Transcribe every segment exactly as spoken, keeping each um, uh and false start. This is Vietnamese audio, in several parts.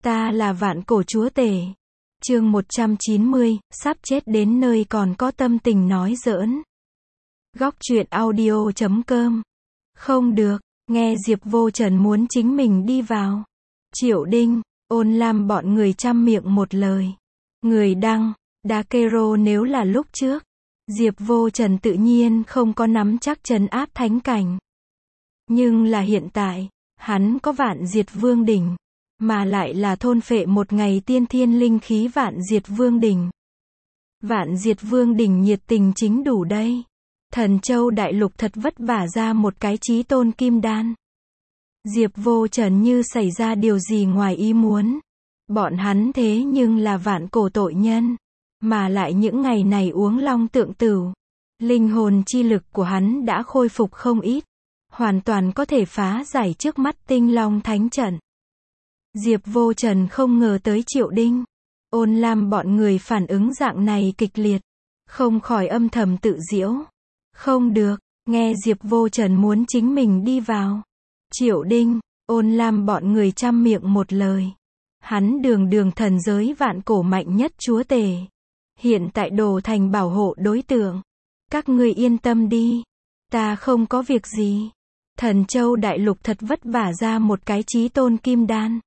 Ta là vạn cổ chúa tể. Chương một trăm chín mươi, sắp chết đến nơi còn có tâm tình nói giỡn. Góc truyện audio chấm com. Không được, nghe Diệp Vô Trần muốn chính mình đi vào. Triệu Đinh, Ôn Lam bọn người trăm miệng một lời. Người đăng, Dakero nếu là lúc trước, Diệp Vô Trần tự nhiên không có nắm chắc trấn áp thánh cảnh. Nhưng là hiện tại, hắn có vạn diệt vương đỉnh, mà lại là thôn phệ một ngày tiên thiên linh khí vạn diệt vương đỉnh. Vạn diệt vương đỉnh nhiệt tình chính đủ đây. Thần Châu Đại Lục thật vất vả ra một cái chí tôn kim đan. Diệp Vô Trần như xảy ra điều gì ngoài ý muốn. Bọn hắn thế nhưng là vạn cổ tội nhân, mà lại những ngày này uống long tượng tửu. Linh hồn chi lực của hắn đã khôi phục không ít, hoàn toàn có thể phá giải trước mắt tinh long thánh trận. Diệp Vô Trần không ngờ tới Triệu Đinh, Ôn Lam bọn người phản ứng dạng này kịch liệt, không khỏi âm thầm tự giễu. Không được, nghe Diệp Vô Trần muốn chính mình đi vào. Triệu Đinh, Ôn Lam bọn người trăm miệng một lời. Hắn đường đường thần giới vạn cổ mạnh nhất chúa tể, hiện tại đồ thành bảo hộ đối tượng. Các ngươi yên tâm đi, ta không có việc gì. Thần Châu Đại Lục thật vất vả ra một cái chí tôn kim đan.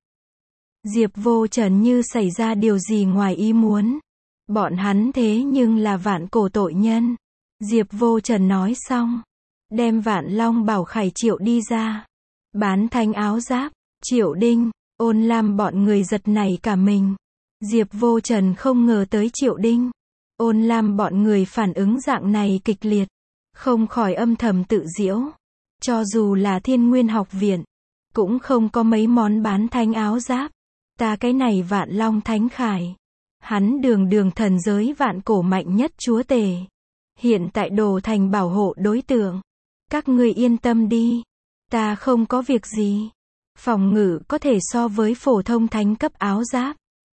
Diệp Vô Trần như xảy ra điều gì ngoài ý muốn. Bọn hắn thế nhưng là vạn cổ tội nhân. Diệp Vô Trần nói xong, đem Vạn Long Bảo Khải triệu đi ra. Bán thanh áo giáp, Triệu Đinh, Ôn Lam bọn người giật nảy cả mình. Diệp Vô Trần không ngờ tới Triệu Đinh, Ôn Lam bọn người phản ứng dạng này kịch liệt, không khỏi âm thầm tự giễu. Cho dù là Thiên Nguyên học viện, cũng không có mấy món bán thanh áo giáp. Ta cái này Vạn Long Thánh Khải, hắn đường đường thần giới vạn cổ mạnh nhất chúa tể, hiện tại đồ thành bảo hộ đối tượng. Các ngươi yên tâm đi, ta không có việc gì. Phòng ngự có thể so với phổ thông thánh cấp áo giáp.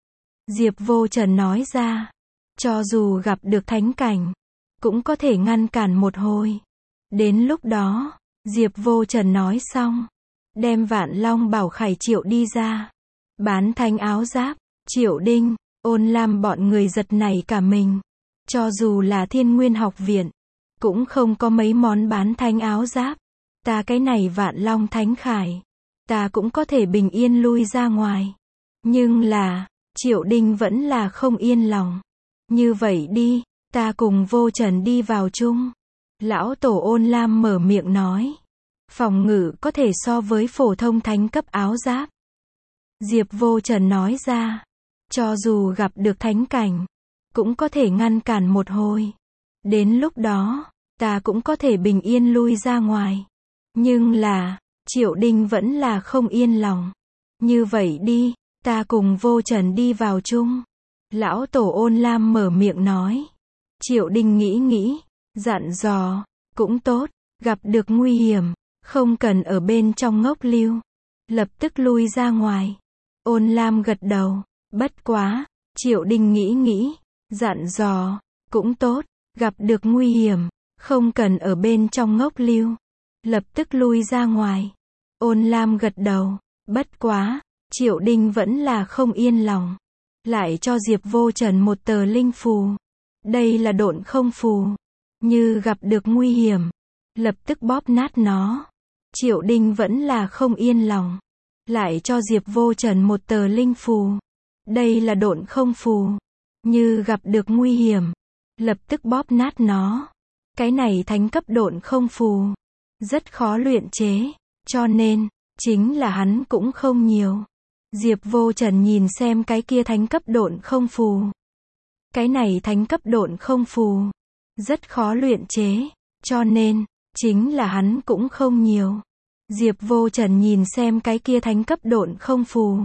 Diệp Vô Trần nói ra, cho dù gặp được thánh cảnh, cũng có thể ngăn cản một hồi. Đến lúc đó, Diệp Vô Trần nói xong, đem Vạn Long Bảo Khải triệu đi ra. Bán thanh áo giáp, Triệu Đinh, Ôn Lam bọn người giật nảy cả mình. Cho dù là Thiên Nguyên học viện, cũng không có mấy món bán thanh áo giáp. Ta cái này Vạn Long Thánh Khải, ta cũng có thể bình yên lui ra ngoài. Nhưng là, Triệu Đinh vẫn là không yên lòng. Như vậy đi, ta cùng Vô Trần đi vào chung. Lão tổ Ôn Lam mở miệng nói. Phòng ngự có thể so với phổ thông thánh cấp áo giáp. Diệp Vô Trần nói ra, cho dù gặp được thánh cảnh, cũng có thể ngăn cản một hồi. Đến lúc đó, ta cũng có thể bình yên lui ra ngoài. Nhưng là, Triệu Đinh vẫn là không yên lòng. Như vậy đi, ta cùng Vô Trần đi vào chung. Lão tổ Ôn Lam mở miệng nói. Triệu Đinh nghĩ nghĩ, dặn dò, cũng tốt, gặp được nguy hiểm, không cần ở bên trong ngốc lưu, lập tức lui ra ngoài. Ôn Lam gật đầu, bất quá, Triệu Đinh nghĩ nghĩ, dặn dò, cũng tốt, gặp được nguy hiểm, không cần ở bên trong ngốc lưu, lập tức lui ra ngoài. Ôn Lam gật đầu, bất quá, Triệu Đinh vẫn là không yên lòng, lại cho Diệp Vô Trần một tờ linh phù. Đây là độn không phù, như gặp được nguy hiểm, lập tức bóp nát nó. Triệu Đinh vẫn là không yên lòng, lại cho Diệp Vô Trần một tờ linh phù. Đây là độn không phù, như gặp được nguy hiểm, lập tức bóp nát nó. Cái này thánh cấp độn không phù, rất khó luyện chế, cho nên, chính là hắn cũng không nhiều. Diệp Vô Trần nhìn xem cái kia thánh cấp độn không phù. Cái này thánh cấp độn không phù, rất khó luyện chế, cho nên, chính là hắn cũng không nhiều. Diệp Vô Trần nhìn xem cái kia thánh cấp độn không phù.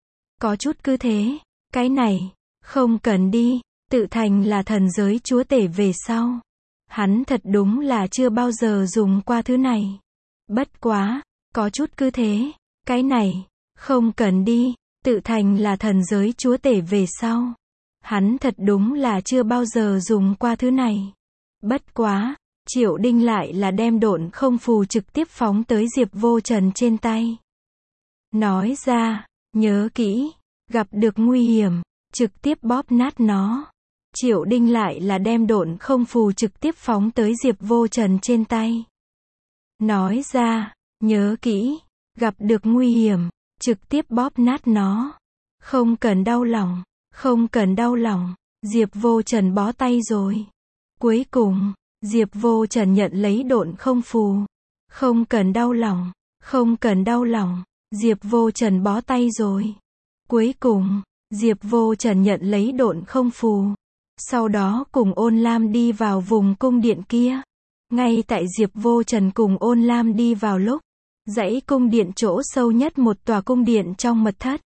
Có chút cứ thế, cái này, không cần đi, tự thành là thần giới chúa tể về sau. Hắn thật đúng là chưa bao giờ dùng qua thứ này. Bất quá, có chút cứ thế, cái này, không cần đi, tự thành là thần giới chúa tể về sau. Hắn thật đúng là chưa bao giờ dùng qua thứ này. Bất quá, Triệu Đinh lại là đem độn không phù trực tiếp phóng tới Diệp Vô Trần trên tay. Nói ra, nhớ kỹ, Gặp được nguy hiểm, trực tiếp bóp nát nó. Triệu Đinh lại là đem độn không phù trực tiếp phóng tới Diệp Vô Trần trên tay. Nói ra, nhớ kỹ, gặp được nguy hiểm, trực tiếp bóp nát nó. Không cần đau lòng, không cần đau lòng, Diệp Vô Trần bó tay rồi. Cuối cùng, Diệp Vô Trần nhận lấy độn không phù. Không cần đau lòng, không cần đau lòng, Diệp Vô Trần bó tay rồi. Cuối cùng, Diệp Vô Trần nhận lấy độn không phù. Sau đó cùng Ôn Lam đi vào vùng cung điện kia. Ngay tại Diệp Vô Trần cùng Ôn Lam đi vào lúc, dãy cung điện chỗ sâu nhất một tòa cung điện trong mật thất.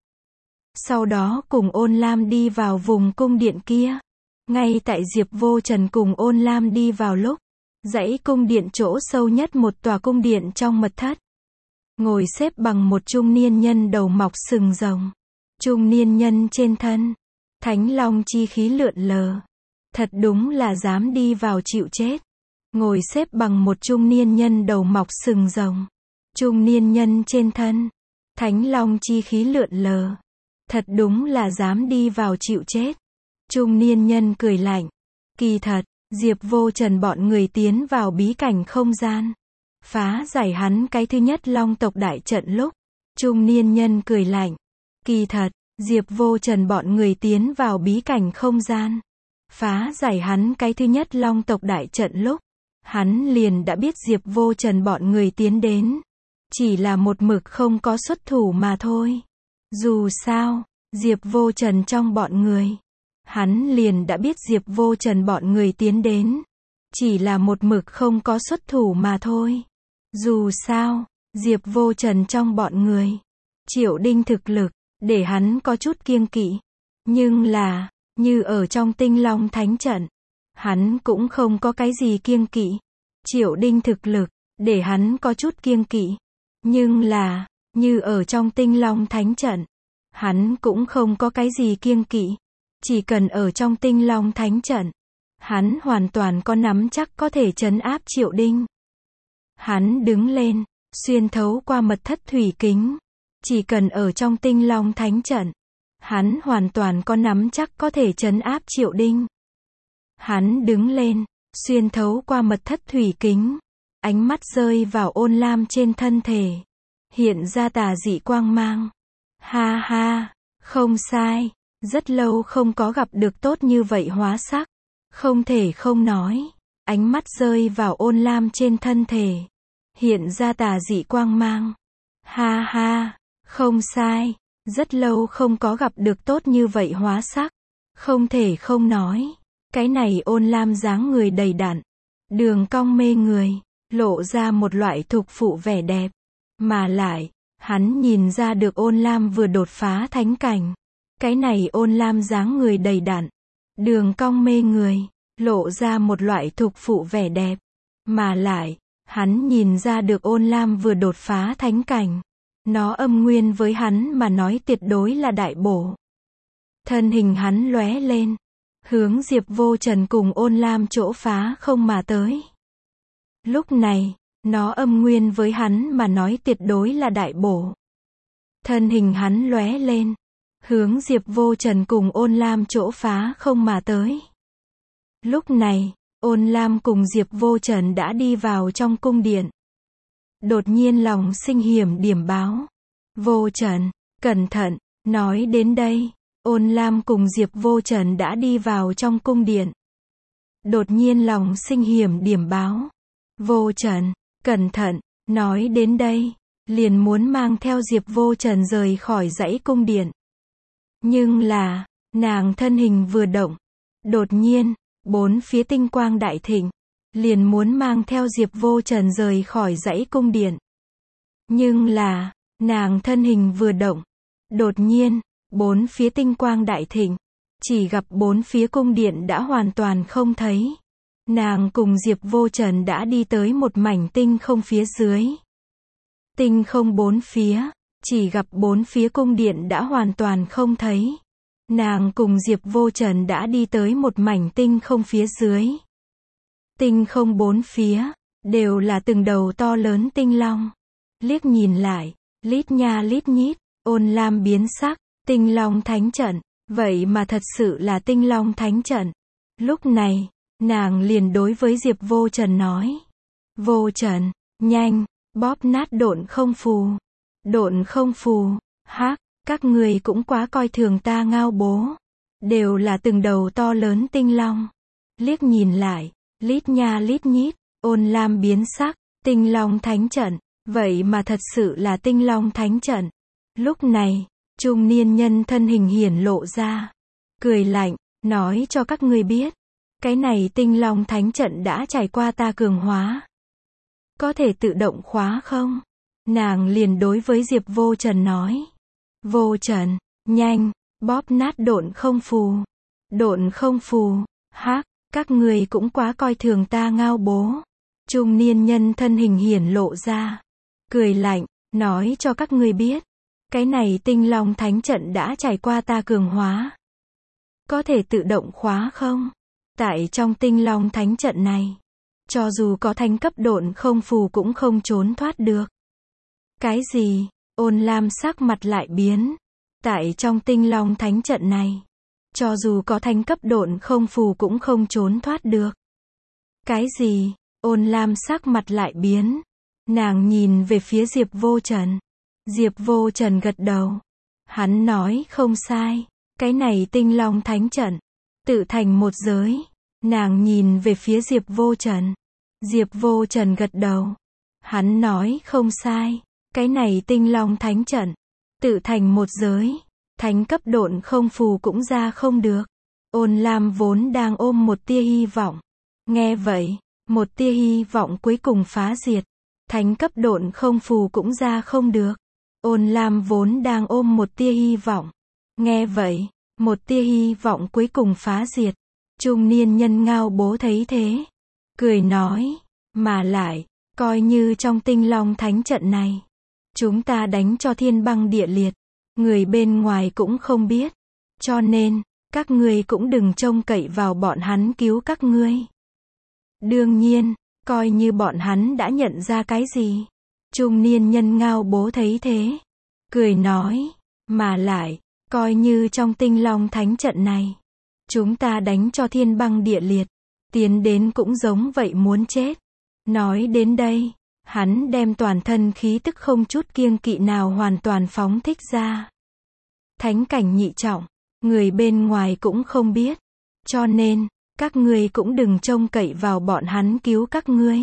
Sau đó cùng Ôn Lam đi vào vùng cung điện kia. Ngay tại Diệp Vô Trần cùng Ôn Lam đi vào lúc, dãy cung điện chỗ sâu nhất một tòa cung điện trong mật thất. Ngồi xếp bằng một trung niên nhân đầu mọc sừng rồng. Trung niên nhân trên thân, Thánh Long chi khí lượn lờ. Thật đúng là dám đi vào chịu chết. Ngồi xếp bằng một trung niên nhân đầu mọc sừng rồng. Trung niên nhân trên thân, Thánh Long chi khí lượn lờ. Thật đúng là dám đi vào chịu chết. Trung niên nhân cười lạnh. Kỳ thật, Diệp Vô Trần bọn người tiến vào bí cảnh không gian. Phá giải hắn cái thứ nhất Long tộc đại trận lúc. Trung niên nhân cười lạnh. Kỳ thật, Diệp Vô Trần bọn người tiến vào bí cảnh không gian. Phá giải hắn cái thứ nhất Long tộc đại trận lúc. Hắn liền đã biết Diệp Vô Trần bọn người tiến đến. Chỉ là một mực không có xuất thủ mà thôi. Dù sao, Diệp Vô Trần trong bọn người. Hắn liền đã biết Diệp Vô Trần bọn người tiến đến. Chỉ là một mực không có xuất thủ mà thôi. Dù sao, Diệp Vô Trần trong bọn người. Triệu Đinh thực lực, để hắn có chút kiêng kỵ. Nhưng là, như ở trong Tinh Long Thánh Trận, hắn cũng không có cái gì kiêng kỵ. Triệu Đinh thực lực, để hắn có chút kiêng kỵ. Nhưng là, như ở trong Tinh Long Thánh Trận, hắn cũng không có cái gì kiêng kỵ. Chỉ cần ở trong Tinh Long Thánh Trận, hắn hoàn toàn có nắm chắc có thể trấn áp Triệu Đinh. Hắn đứng lên, xuyên thấu qua mật thất thủy kính. Chỉ cần ở trong Tinh Long Thánh Trận, hắn hoàn toàn có nắm chắc có thể trấn áp Triệu Đinh. Hắn đứng lên, xuyên thấu qua mật thất thủy kính. Ánh mắt rơi vào Ôn Lam trên thân thể. Hiện ra tà dị quang mang. Ha ha, không sai. Rất lâu không có gặp được tốt như vậy hóa sắc. Không thể không nói. Ánh mắt rơi vào Ôn Lam trên thân thể. Hiện ra tà dị quang mang. Ha ha, không sai. Rất lâu không có gặp được tốt như vậy hóa sắc. Không thể không nói. Cái này Ôn Lam dáng người đầy đặn. Đường cong mê người. Lộ ra một loại thục phụ vẻ đẹp. Mà lại, hắn nhìn ra được Ôn Lam vừa đột phá thánh cảnh. Cái này Ôn Lam dáng người đầy đặn. Đường cong mê người. Lộ ra một loại thục phụ vẻ đẹp. Mà lại, hắn nhìn ra được Ôn Lam vừa đột phá thánh cảnh. Nó âm nguyên với hắn mà nói tuyệt đối là đại bổ. Thân hình hắn lóe lên. Hướng Diệp Vô Trần cùng Ôn Lam chỗ phá không mà tới. Lúc này, nó âm nguyên với hắn mà nói tuyệt đối là đại bổ. Thân hình hắn lóe lên. Hướng Diệp Vô Trần cùng Ôn Lam chỗ phá không mà tới. Lúc này, Ôn Lam cùng Diệp Vô Trần đã đi vào trong cung điện. Đột nhiên lòng sinh hiểm điểm báo. Vô Trần, cẩn thận, nói đến đây. Ôn Lam cùng Diệp Vô Trần đã đi vào trong cung điện. Đột nhiên lòng sinh hiểm điểm báo. Vô Trần, cẩn thận, nói đến đây. Liền muốn mang theo Diệp Vô Trần rời khỏi dãy cung điện. Nhưng là, nàng thân hình vừa động. Đột nhiên, bốn phía tinh quang đại thịnh. Liền muốn mang theo Diệp Vô Trần rời khỏi dãy cung điện. Nhưng là, nàng thân hình vừa động. Đột nhiên, bốn phía tinh quang đại thịnh. Chỉ gặp bốn phía cung điện đã hoàn toàn không thấy. Nàng cùng Diệp Vô Trần đã đi tới một mảnh tinh không phía dưới. Tinh không bốn phía, chỉ gặp bốn phía cung điện đã hoàn toàn không thấy. Nàng cùng Diệp Vô Trần đã đi tới một mảnh tinh không phía dưới. Tinh không bốn phía, đều là từng đầu to lớn tinh long. Liếc nhìn lại, lít nha lít nhít, Ôn Lam biến sắc. Tinh Long Thánh Trận, vậy mà thật sự là Tinh Long Thánh Trận. Lúc này, nàng liền đối với Diệp Vô Trần nói. Vô Trần, nhanh, bóp nát độn không phù. Độn không phù, hắc, các người cũng quá coi thường ta Ngao bố. Đều là từng đầu to lớn tinh long. Liếc nhìn lại, lít nha lít nhít, Ôn Lam biến sắc, Tinh Long Thánh Trận, vậy mà thật sự là Tinh Long Thánh Trận. Lúc này, trung niên nhân thân hình hiển lộ ra, cười lạnh, nói cho các ngươi biết, cái này Tinh Long Thánh Trận đã trải qua ta cường hóa. Có thể tự động khóa không? Nàng liền đối với Diệp Vô Trần nói. Vô Trần, nhanh, bóp nát độn không phù. Độn không phù, hắc, các người cũng quá coi thường ta Ngao bố. Trung niên nhân thân hình hiển lộ ra, cười lạnh, nói cho các ngươi biết, cái này Tinh Long Thánh Trận đã trải qua ta cường hóa. Có thể tự động khóa không? Tại trong Tinh Long Thánh Trận này, cho dù có thánh cấp độn không phù cũng không trốn thoát được. Cái gì? Ôn Lam sắc mặt lại biến. Tại trong Tinh Long Thánh Trận này, cho dù có thánh cấp độn không phù cũng không trốn thoát được. Cái gì? Ôn Lam sắc mặt lại biến. Nàng nhìn về phía Diệp Vô Trần. Diệp Vô Trần gật đầu. Hắn nói không sai. Cái này Tinh Long Thánh Trận, tự thành một giới. Nàng nhìn về phía Diệp Vô Trần. Diệp Vô Trần gật đầu. Hắn nói không sai. Cái này Tinh Long Thánh Trận, tự thành một giới. Thánh cấp độn không phù cũng ra không được. Ôn Lam vốn đang ôm một tia hy vọng. Nghe vậy, một tia hy vọng cuối cùng phá diệt. Thánh cấp độn không phù cũng ra không được. Ôn Lam vốn đang ôm một tia hy vọng. Nghe vậy, một tia hy vọng cuối cùng phá diệt. Trung niên nhân Ngao bố thấy thế, cười nói, mà lại, coi như trong Tinh Long Thánh Trận này, chúng ta đánh cho thiên băng địa liệt, người bên ngoài cũng không biết. Cho nên, các ngươi cũng đừng trông cậy vào bọn hắn cứu các ngươi. Đương nhiên, coi như bọn hắn đã nhận ra cái gì. Trung niên nhân Ngao bố thấy thế, cười nói, mà lại, coi như trong Tinh Long Thánh Trận này, chúng ta đánh cho thiên băng địa liệt, tiến đến cũng giống vậy muốn chết. Nói đến đây, hắn đem toàn thân khí tức không chút kiêng kỵ nào hoàn toàn phóng thích ra. Thánh cảnh nhị trọng, người bên ngoài cũng không biết. Cho nên, các ngươi cũng đừng trông cậy vào bọn hắn cứu các ngươi.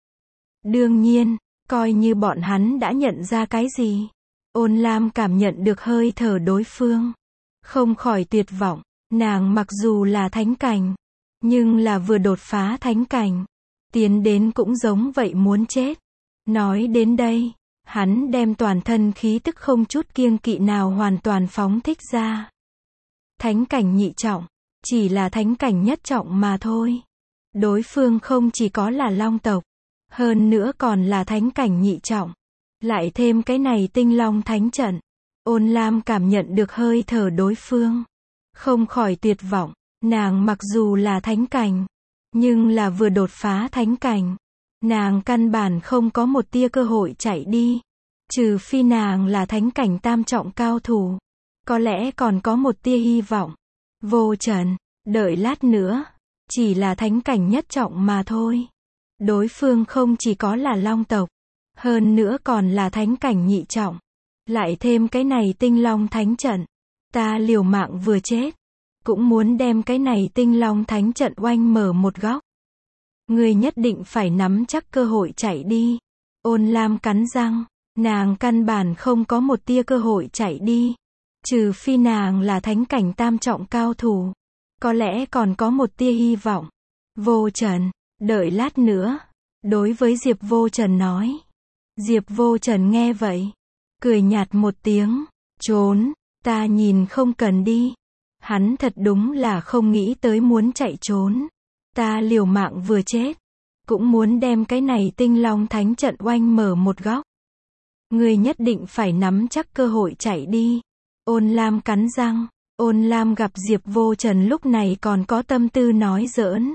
Đương nhiên, coi như bọn hắn đã nhận ra cái gì. Ôn Lam cảm nhận được hơi thở đối phương, không khỏi tuyệt vọng. Nàng mặc dù là thánh cảnh, nhưng là vừa đột phá thánh cảnh, tiến đến cũng giống vậy muốn chết. Nói đến đây, hắn đem toàn thân khí tức không chút kiêng kỵ nào hoàn toàn phóng thích ra. Thánh cảnh nhị trọng, chỉ là thánh cảnh nhất trọng mà thôi. Đối phương không chỉ có là long tộc, hơn nữa còn là thánh cảnh nhị trọng. Lại thêm cái này Tinh Long Thánh Trận. Ôn Lam cảm nhận được hơi thở đối phương, không khỏi tuyệt vọng. Nàng mặc dù là thánh cảnh, nhưng là vừa đột phá thánh cảnh, nàng căn bản không có một tia cơ hội chạy đi. Trừ phi nàng là thánh cảnh tam trọng cao thủ, có lẽ còn có một tia hy vọng. Vô Trần, đợi lát nữa, chỉ là thánh cảnh nhất trọng mà thôi. Đối phương không chỉ có là long tộc, hơn nữa còn là thánh cảnh nhị trọng. Lại thêm cái này Tinh Long Thánh Trận, ta liều mạng vừa chết, cũng muốn đem cái này Tinh Long Thánh Trận oanh mở một góc. Ngươi nhất định phải nắm chắc cơ hội chạy đi. Ôn Lam cắn răng, nàng căn bản không có một tia cơ hội chạy đi. Trừ phi nàng là thánh cảnh tam trọng cao thủ, có lẽ còn có một tia hy vọng. Vô Trần, đợi lát nữa, đối với Diệp Vô Trần nói. Diệp Vô Trần nghe vậy, cười nhạt một tiếng, trốn, ta nhìn không cần đi. Hắn thật đúng là không nghĩ tới muốn chạy trốn. Ta liều mạng vừa chết, cũng muốn đem cái này Tinh Long Thánh Trận oanh mở một góc. Ngươi nhất định phải nắm chắc cơ hội chạy đi. Ôn Lam cắn răng. Ôn Lam gặp Diệp Vô Trần lúc này còn có tâm tư nói giỡn,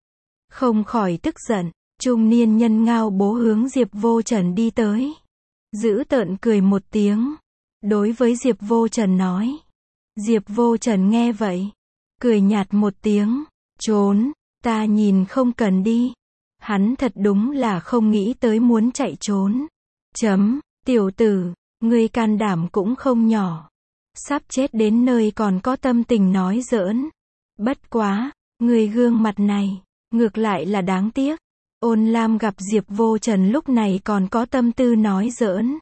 không khỏi tức giận. Trung niên nhân Ngao bố hướng Diệp Vô Trần đi tới, giữ tợn cười một tiếng, đối với Diệp Vô Trần nói. Diệp Vô Trần nghe vậy, cười nhạt một tiếng, trốn, ta nhìn không cần đi. Hắn thật đúng là không nghĩ tới muốn chạy trốn. Chấm, tiểu tử, ngươi can đảm cũng không nhỏ. Sắp chết đến nơi còn có tâm tình nói giỡn. Bất quá, ngươi gương mặt này, ngược lại là đáng tiếc. Ôn Lam gặp Diệp Vô Trần lúc này còn có tâm tư nói giỡn.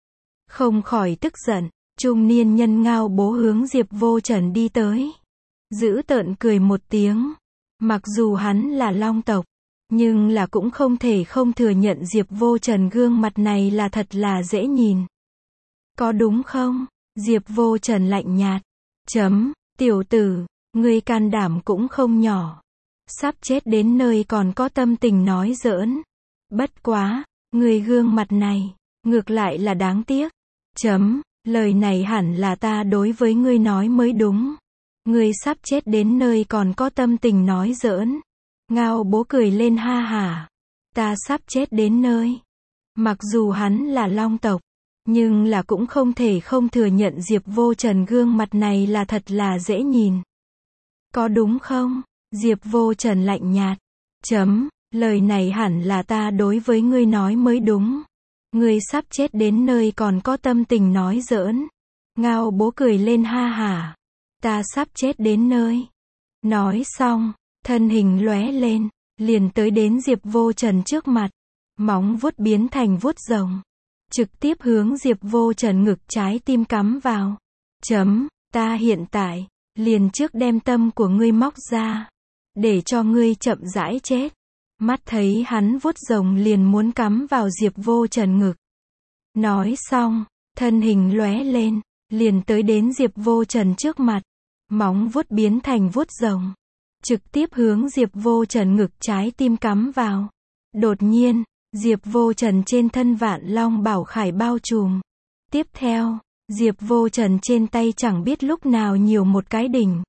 Không khỏi tức giận, trung niên nhân Ngao Bố hướng Diệp Vô Trần đi tới. Giữ tợn cười một tiếng. Mặc dù hắn là Long tộc, nhưng là cũng không thể không thừa nhận Diệp Vô Trần gương mặt này là thật là dễ nhìn. Có đúng không? Diệp Vô Trần lạnh nhạt. Chấm, tiểu tử, ngươi can đảm cũng không nhỏ. Sắp chết đến nơi còn có tâm tình nói giỡn. Bất quá, ngươi gương mặt này, ngược lại là đáng tiếc. Chấm, lời này hẳn là ta đối với ngươi nói mới đúng. Ngươi sắp chết đến nơi còn có tâm tình nói giỡn. Ngao Bố cười lên ha hả. Ta sắp chết đến nơi. Mặc dù hắn là Long tộc, nhưng là cũng không thể không thừa nhận Diệp Vô Trần gương mặt này là thật là dễ nhìn. Có đúng không? Diệp Vô Trần lạnh nhạt. Chấm, lời này hẳn là ta đối với ngươi nói mới đúng. Ngươi sắp chết đến nơi còn có tâm tình nói giỡn. Ngao Bố cười lên ha hả. Ta sắp chết đến nơi. Nói xong, thân hình lóe lên, liền tới đến Diệp Vô Trần trước mặt. Móng vuốt biến thành vuốt rồng, trực tiếp hướng Diệp Vô Trần ngực trái tim cắm vào. Chấm, ta hiện tại, liền trước đem tâm của ngươi móc ra, để cho ngươi chậm rãi chết. Mắt thấy hắn vuốt rồng liền muốn cắm vào Diệp Vô Trần ngực. Nói xong, thân hình lóe lên, liền tới đến Diệp Vô Trần trước mặt. Móng vuốt biến thành vuốt rồng, trực tiếp hướng Diệp Vô Trần ngực trái tim cắm vào. Đột nhiên, Diệp Vô Trần trên thân Vạn Long Bảo Khải bao trùm. Tiếp theo, Diệp Vô Trần trên tay chẳng biết lúc nào nhiều một cái đỉnh.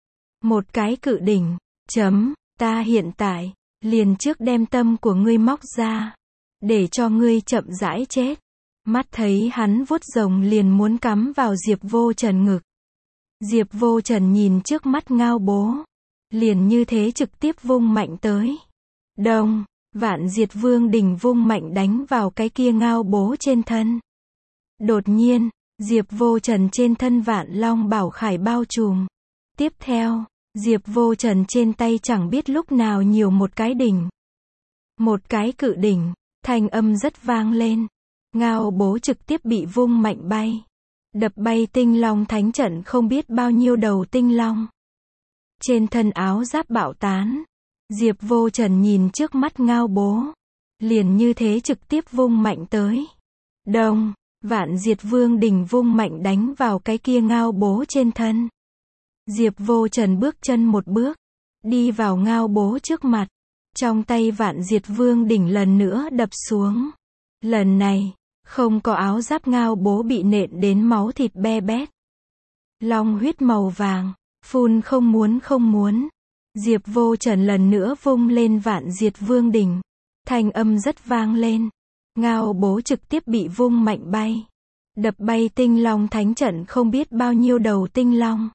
Một cái cự đỉnh. Chấm, ta hiện tại, liền trước đem tâm của ngươi móc ra, để cho ngươi chậm rãi chết. Mắt thấy hắn vuốt rồng liền muốn cắm vào Diệp Vô Trần ngực. Diệp Vô Trần nhìn trước mắt Ngao Bố, liền như thế trực tiếp vung mạnh tới. Đông, Vạn Diệt Vương đỉnh vung mạnh đánh vào cái kia Ngao Bố trên thân. Đột nhiên, Diệp Vô Trần trên thân Vạn Long Bảo Khải bao trùm. Tiếp theo, Diệp Vô Trần trên tay chẳng biết lúc nào nhiều một cái đỉnh. Một cái cự đỉnh, thanh âm rất vang lên. Ngao Bố trực tiếp bị vung mạnh bay. Đập bay Tinh Long Thánh Trận không biết bao nhiêu đầu tinh long. Trên thân áo giáp bạo tán. Diệp Vô Trần nhìn trước mắt Ngao Bố, liền như thế trực tiếp vung mạnh tới. Đông, Vạn Diệt Vương đỉnh vung mạnh đánh vào cái kia Ngao Bố trên thân. Diệp Vô Trần bước chân một bước, đi vào Ngao Bố trước mặt. Trong tay Vạn Diệt Vương đỉnh lần nữa đập xuống. Lần này, không có áo giáp Ngao Bố bị nện đến máu thịt be bét. Long huyết màu vàng, phun không muốn không muốn. Diệp Vô Trần lần nữa vung lên Vạn Diệt Vương đỉnh. Thanh âm rất vang lên. Ngao Bố trực tiếp bị vung mạnh bay. Đập bay Tinh Long Thánh Trận không biết bao nhiêu đầu tinh long.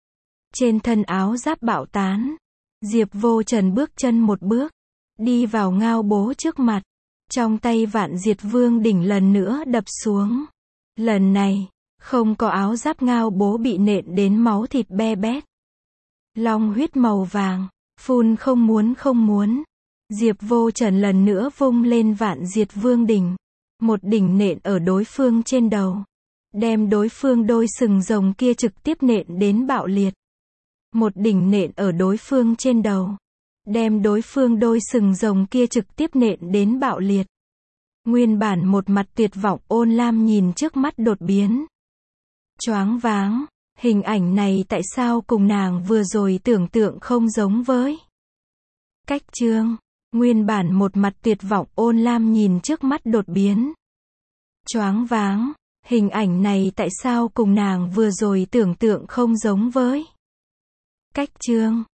Trên thân áo giáp bạo tán. Diệp Vô Trần bước chân một bước, đi vào Ngao Bố trước mặt. Trong tay Vạn Diệt Vương đỉnh lần nữa đập xuống. Lần này, không có áo giáp Ngao Bố bị nện đến máu thịt be bét. Long huyết màu vàng, phun không muốn không muốn. Diệp Vô Trần lần nữa vung lên Vạn Diệt Vương đỉnh. Một đỉnh nện ở đối phương trên đầu. Đem đối phương đôi sừng rồng kia trực tiếp nện đến bạo liệt. Một đỉnh nện ở đối phương trên đầu. Đem đối phương đôi sừng rồng kia trực tiếp nện đến bạo liệt. Nguyên bản một mặt tuyệt vọng Ôn Lam nhìn trước mắt đột biến. Choáng váng, hình ảnh này tại sao cùng nàng vừa rồi tưởng tượng không giống với. Cách chương, nguyên bản một mặt tuyệt vọng Ôn Lam nhìn trước mắt đột biến. Choáng váng, hình ảnh này tại sao cùng nàng vừa rồi tưởng tượng không giống với. Cách chương.